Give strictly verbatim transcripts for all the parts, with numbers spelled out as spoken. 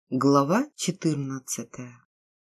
Глава четырнадцатая.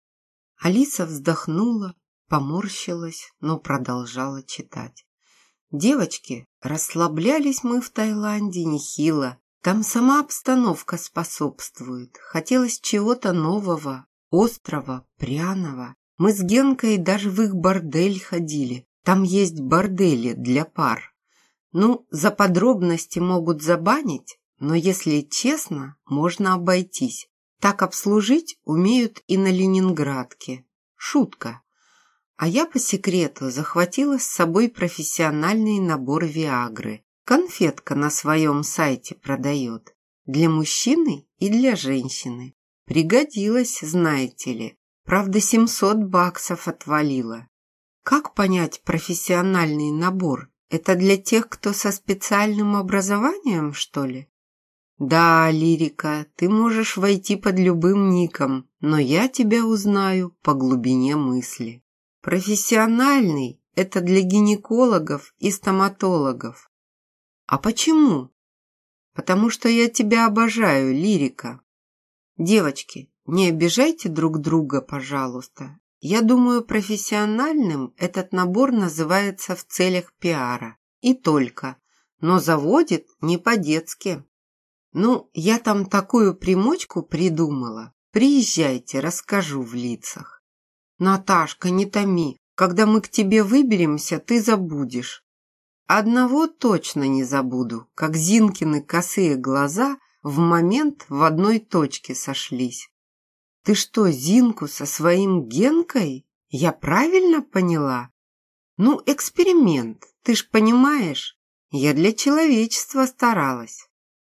Алиса вздохнула, поморщилась, но продолжала читать. Девочки, расслаблялись мы в Таиланде нехило. Там сама обстановка способствует. Хотелось чего-то нового, острого, пряного. Мы с Генкой даже в их бордель ходили. Там есть бордели для пар. Ну, за подробности могут забанить, но если честно, можно обойтись. Так обслужить умеют и на Ленинградке. Шутка. А я по секрету захватила с собой профессиональный набор Виагры. Конфетка на своем сайте продает. Для мужчины и для женщины. Пригодилась, знаете ли. Правда, семьсот баксов отвалила. Как понять профессиональный набор? Это для тех, кто со специальным образованием, что ли? Да, Лирика, ты можешь войти под любым ником, но я тебя узнаю по глубине мысли. Профессиональный – это для гинекологов и стоматологов. А почему? Потому что я тебя обожаю, Лирика. Девочки, не обижайте друг друга, пожалуйста. Я думаю, профессиональным этот набор называется в целях пиара. И только. Но заводит не по-детски. Ну, я там такую примочку придумала. Приезжайте, расскажу в лицах. Наташка, не томи. Когда мы к тебе выберемся, ты забудешь. Одного точно не забуду, как Зинкины косые глаза в момент в одной точке сошлись. Ты что, Зинку со своим Генкой? Я правильно поняла? Ну, эксперимент, ты ж понимаешь? Я для человечества старалась.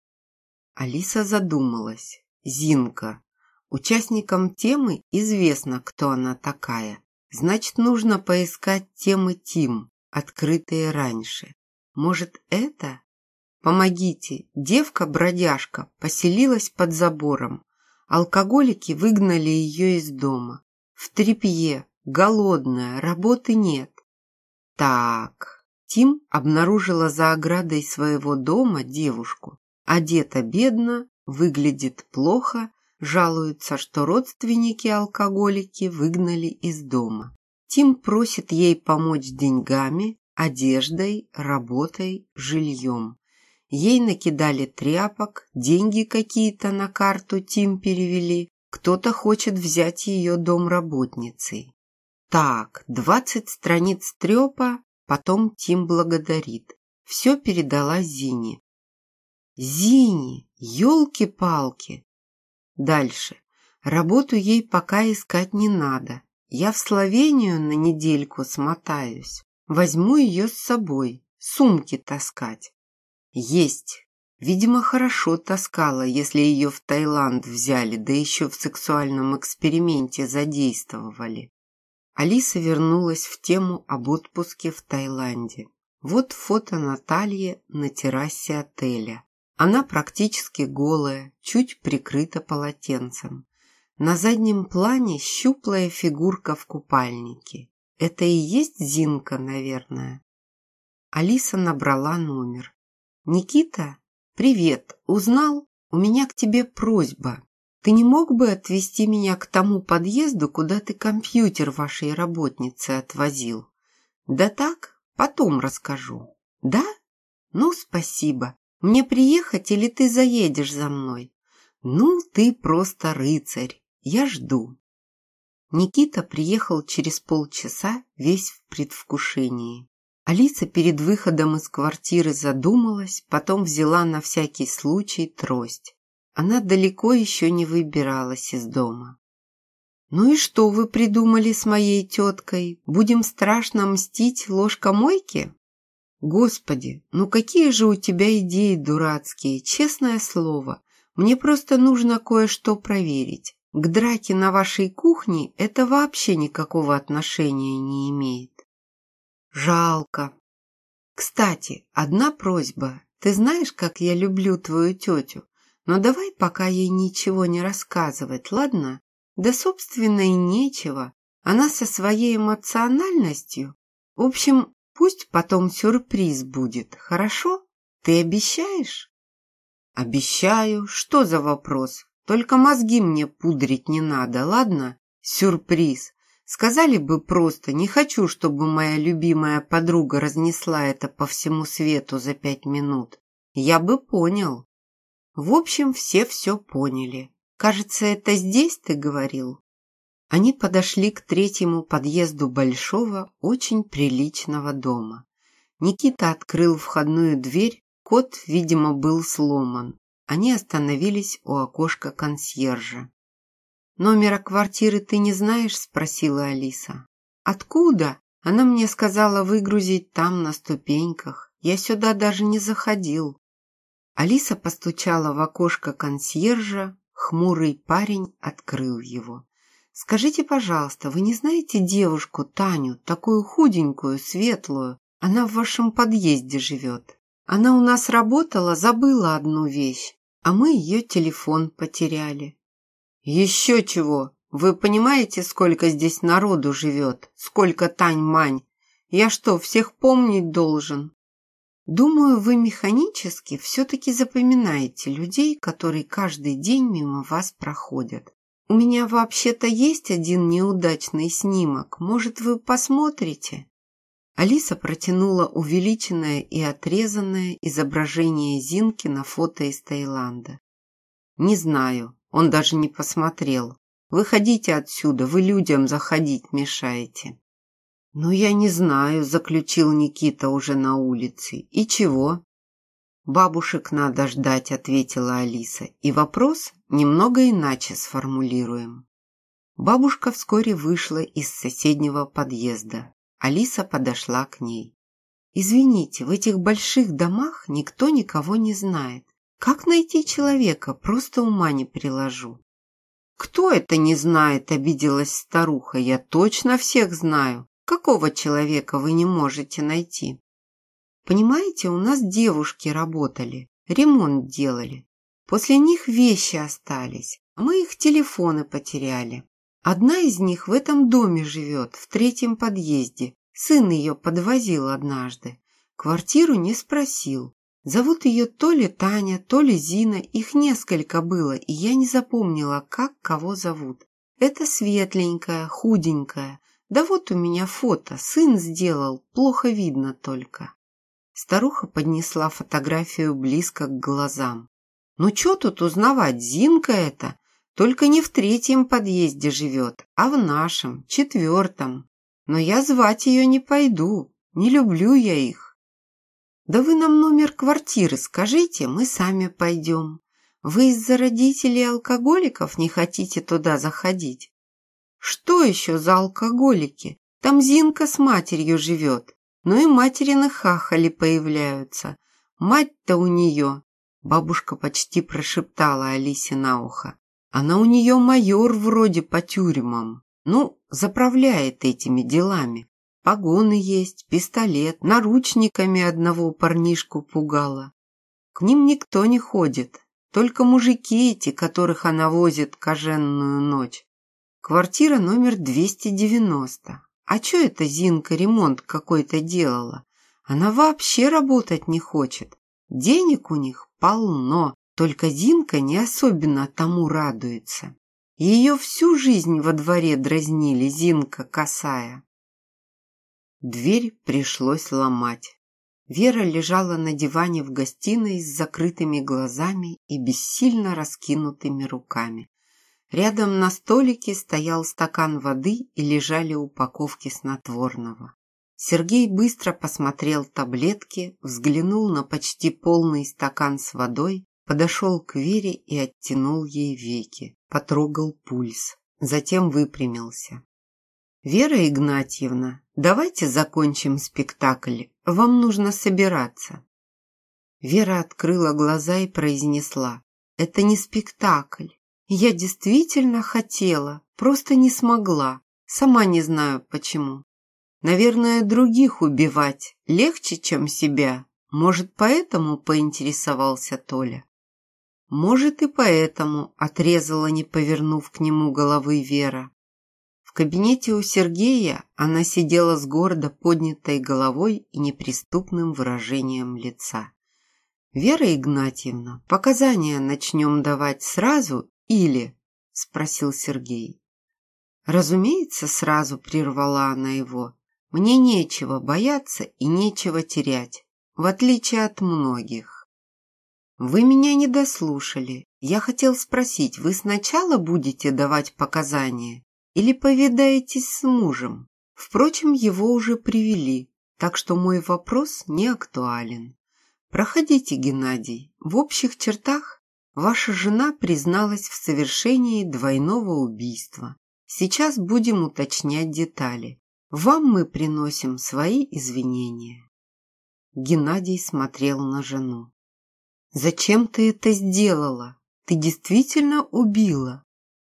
Алиса задумалась. Зинка. Участникам темы известно, кто она такая. Значит, нужно поискать темы Тим, открытые раньше. Может, это? Помогите, девка-бродяжка поселилась под забором. Алкоголики выгнали ее из дома. В тряпье, голодная, работы нет. Так, Тим обнаружила за оградой своего дома девушку. Одета бедно, выглядит плохо, жалуется, что родственники-алкоголики выгнали из дома. Тим просит ей помочь деньгами, одеждой, работой, жильем. Ей накидали тряпок, деньги какие-то на карту Тим перевели. Кто-то хочет взять ее домработницей. Так, двадцать страниц трепа, потом Тим благодарит. Все передала Зине. Зине, елки-палки. Дальше. Работу ей пока искать не надо. Я в Словению на недельку смотаюсь. Возьму ее с собой, сумки таскать. Есть. Видимо, хорошо таскала, если ее в Таиланд взяли, да еще в сексуальном эксперименте задействовали. Алиса вернулась в тему об отпуске в Таиланде. Вот фото Натальи на террасе отеля. Она практически голая, чуть прикрыта полотенцем. На заднем плане щуплая фигурка в купальнике. Это и есть Зинка, наверное. Алиса набрала номер. «Никита, привет, узнал? У меня к тебе просьба. Ты не мог бы отвезти меня к тому подъезду, куда ты компьютер вашей работницы отвозил? Да так, потом расскажу. Да? Ну, спасибо. Мне приехать или ты заедешь за мной? Ну, ты просто рыцарь. Я жду». Никита приехал через полчаса, весь в предвкушении. Алиса перед выходом из квартиры задумалась, потом взяла на всякий случай трость. Она далеко еще не выбиралась из дома. «Ну и что вы придумали с моей теткой? Будем страшно мстить ложкомойке?» «Господи, ну какие же у тебя идеи дурацкие, честное слово. Мне просто нужно кое-что проверить. К драке на вашей кухне это вообще никакого отношения не имеет». «Жалко. Кстати, одна просьба. Ты знаешь, как я люблю твою тетю? Но давай пока ей ничего не рассказывать, ладно? Да, собственно, и нечего. Она со своей эмоциональностью. В общем, пусть потом сюрприз будет, хорошо? Ты обещаешь?» «Обещаю. Что за вопрос? Только мозги мне пудрить не надо, ладно? Сюрприз. Сказали бы просто, не хочу, чтобы моя любимая подруга разнесла это по всему свету за пять минут. Я бы понял. В общем, все все поняли. Кажется, это здесь ты говорил? Они подошли к третьему подъезду большого, очень приличного дома. Никита открыл входную дверь, код, видимо, был сломан. Они остановились у окошка консьержа. «Номера квартиры ты не знаешь?» – спросила Алиса. «Откуда? Она мне сказала выгрузить там, на ступеньках. Я сюда даже не заходил». Алиса постучала в окошко консьержа, хмурый парень открыл его. «Скажите, пожалуйста, вы не знаете девушку Таню, такую худенькую, светлую? Она в вашем подъезде живет. Она у нас работала, забыла одну вещь, а мы ее телефон потеряли». «Еще чего! Вы понимаете, сколько здесь народу живет? Сколько Тань-Мань? Я что, всех помнить должен?» «Думаю, вы механически все-таки запоминаете людей, которые каждый день мимо вас проходят. У меня вообще-то есть один неудачный снимок. Может, вы посмотрите?» Алиса протянула увеличенное и отрезанное изображение Зинки на фото из Таиланда. «Не знаю. Он даже не посмотрел. Выходите отсюда, вы людям заходить мешаете». «Ну, я не знаю», – заключил Никита уже на улице. «И чего?» «Бабушек надо ждать», – ответила Алиса. «И вопрос немного иначе сформулируем». Бабушка вскоре вышла из соседнего подъезда. Алиса подошла к ней. «Извините, в этих больших домах никто никого не знает. Как найти человека, просто ума не приложу». «Кто это не знает?» – обиделась старуха. «Я точно всех знаю. Какого человека вы не можете найти?» «Понимаете, у нас девушки работали, ремонт делали. После них вещи остались, а мы их телефоны потеряли. Одна из них в этом доме живет, в третьем подъезде. Сын ее подвозил однажды. Квартиру не спросил. Зовут ее то ли Таня, то ли Зина, их несколько было, и я не запомнила, как кого зовут. Это светленькая, худенькая. Да вот у меня фото, сын сделал, плохо видно только». Старуха поднесла фотографию близко к глазам. «Ну что тут узнавать, Зинка это, только не в третьем подъезде живет, а в нашем, четвертом. Но я звать ее не пойду, не люблю я их». «Да вы нам номер квартиры скажите, мы сами пойдем. Вы из-за родителей алкоголиков не хотите туда заходить?» «Что еще за алкоголики? Там Зинка с матерью живет. Ну и материны хахали появляются. Мать-то у нее...» Бабушка почти прошептала Алисе на ухо. «Она у нее майор вроде по тюрьмам. Ну, заправляет этими делами. Погоны есть, пистолет, наручниками одного парнишку пугала. К ним никто не ходит, только мужики эти, которых она возит коженную ночь. Квартира номер двести девяносто. А чё это Зинка ремонт какой-то делала? Она вообще работать не хочет. Денег у них полно, только Зинка не особенно тому радуется. Ее всю жизнь во дворе дразнили, Зинка косая». Дверь пришлось ломать. Вера лежала на диване в гостиной с закрытыми глазами и бессильно раскинутыми руками. Рядом на столике стоял стакан воды и лежали упаковки снотворного. Сергей быстро посмотрел таблетки, взглянул на почти полный стакан с водой, подошел к Вере и оттянул ей веки, потрогал пульс, затем выпрямился. «Вера Игнатьевна, давайте закончим спектакль, вам нужно собираться». Вера открыла глаза и произнесла: «Это не спектакль. Я действительно хотела, просто не смогла, сама не знаю почему. Наверное, других убивать легче, чем себя. Может, поэтому?» – поинтересовался Толя. «Может, и поэтому», – отрезала, не повернув к нему головы, Вера. В кабинете у Сергея она сидела с гордо поднятой головой и неприступным выражением лица. «Вера Игнатьевна, показания начнем давать сразу или?» – спросил Сергей. Разумеется, сразу прервала она его. «Мне нечего бояться и нечего терять, в отличие от многих». «Вы меня не дослушали. Я хотел спросить, вы сначала будете давать показания или повидаетесь с мужем? Впрочем, его уже привели, так что мой вопрос не актуален. Проходите, Геннадий. В общих чертах ваша жена призналась в совершении двойного убийства. Сейчас будем уточнять детали. Вам мы приносим свои извинения». Геннадий смотрел на жену. «Зачем ты это сделала? Ты действительно убила?»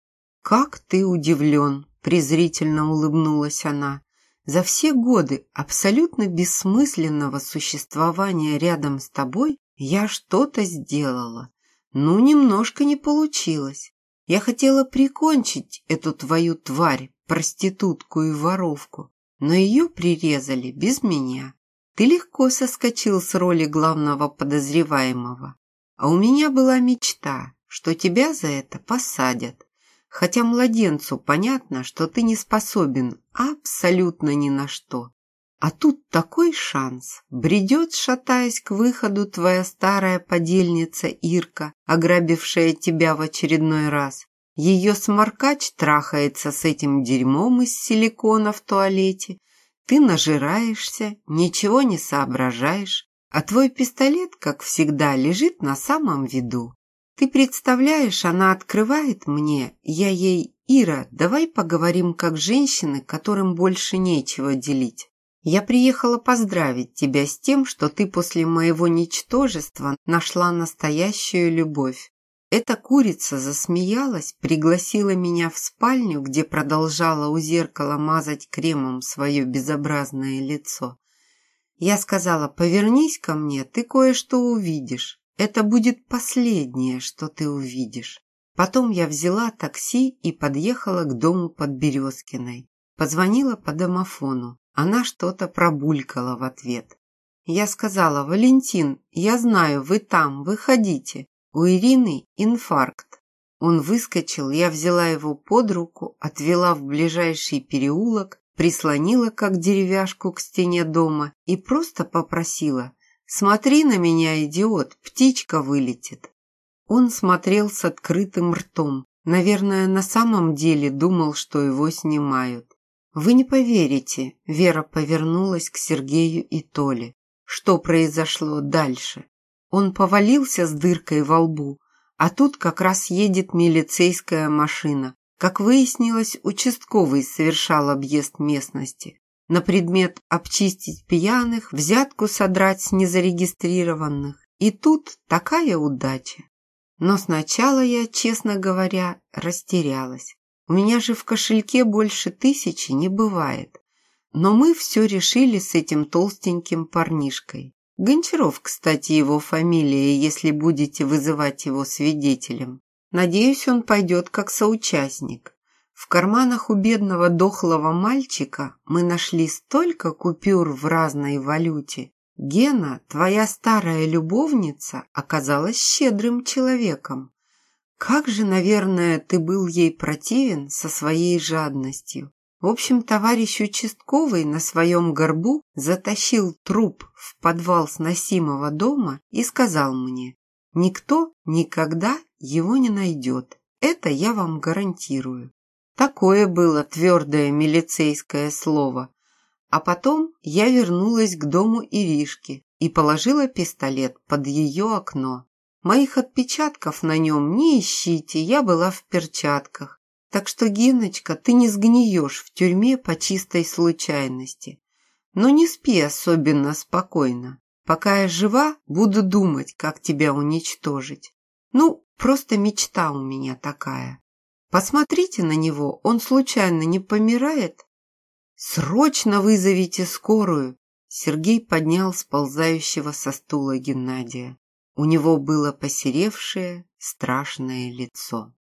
«Как ты удивлен!» – презрительно улыбнулась она. «За все годы абсолютно бессмысленного существования рядом с тобой я что-то сделала. Ну, немножко не получилось. Я хотела прикончить эту твою тварь, проститутку и воровку, но ее прирезали без меня. Ты легко соскочил с роли главного подозреваемого. А у меня была мечта, что тебя за это посадят. Хотя младенцу понятно, что ты не способен абсолютно ни на что. А тут такой шанс. Бредет, шатаясь к выходу, твоя старая подельница Ирка, ограбившая тебя в очередной раз. Ее сморкач трахается с этим дерьмом из силикона в туалете. Ты нажираешься, ничего не соображаешь, а твой пистолет, как всегда, лежит на самом виду. Ты представляешь, она открывает мне, я ей: «Ира, давай поговорим как женщины, которым больше нечего делить. Я приехала поздравить тебя с тем, что ты после моего ничтожества нашла настоящую любовь». Эта курица засмеялась, пригласила меня в спальню, где продолжала у зеркала мазать кремом свое безобразное лицо. Я сказала: «Повернись ко мне, ты кое-что увидишь. Это будет последнее, что ты увидишь». Потом я взяла такси и подъехала к дому под Березкиной. Позвонила по домофону. Она что-то пробулькала в ответ. Я сказала: «Валентин, я знаю, вы там, выходите. У Ирины инфаркт». Он выскочил, я взяла его под руку, отвела в ближайший переулок, прислонила как деревяшку к стене дома и просто попросила: «Смотри на меня, идиот, птичка вылетит». Он смотрел с открытым ртом. Наверное, на самом деле думал, что его снимают. «Вы не поверите», — Вера повернулась к Сергею и Толе. «Что произошло дальше? Он повалился с дыркой во лбу, а тут как раз едет милицейская машина. Как выяснилось, участковый совершал объезд местности на предмет обчистить пьяных, взятку содрать с незарегистрированных. И тут такая удача. Но сначала я, честно говоря, растерялась. У меня же в кошельке больше тысячи не бывает. Но мы все решили с этим толстеньким парнишкой. Гончаров, кстати, его фамилия, если будете вызывать его свидетелем. Надеюсь, он пойдет как соучастник. В карманах у бедного дохлого мальчика мы нашли столько купюр в разной валюте. Гена, твоя старая любовница, оказалась щедрым человеком. Как же, наверное, ты был ей противен со своей жадностью. В общем, товарищ участковый на своем горбу затащил труп в подвал сносимого дома и сказал мне: «Никто никогда его не найдет. Это я вам гарантирую». Такое было твердое милицейское слово. А потом я вернулась к дому Иришки и положила пистолет под ее окно. Моих отпечатков на нем не ищите, я была в перчатках. Так что, Геночка, ты не сгниешь в тюрьме по чистой случайности. Но не спи особенно спокойно. Пока я жива, буду думать, как тебя уничтожить. Ну, просто мечта у меня такая. Посмотрите на него, он случайно не помирает? Срочно вызовите скорую. Сергей поднял сползающего со стула Геннадия. У него было посеревшее, страшное лицо.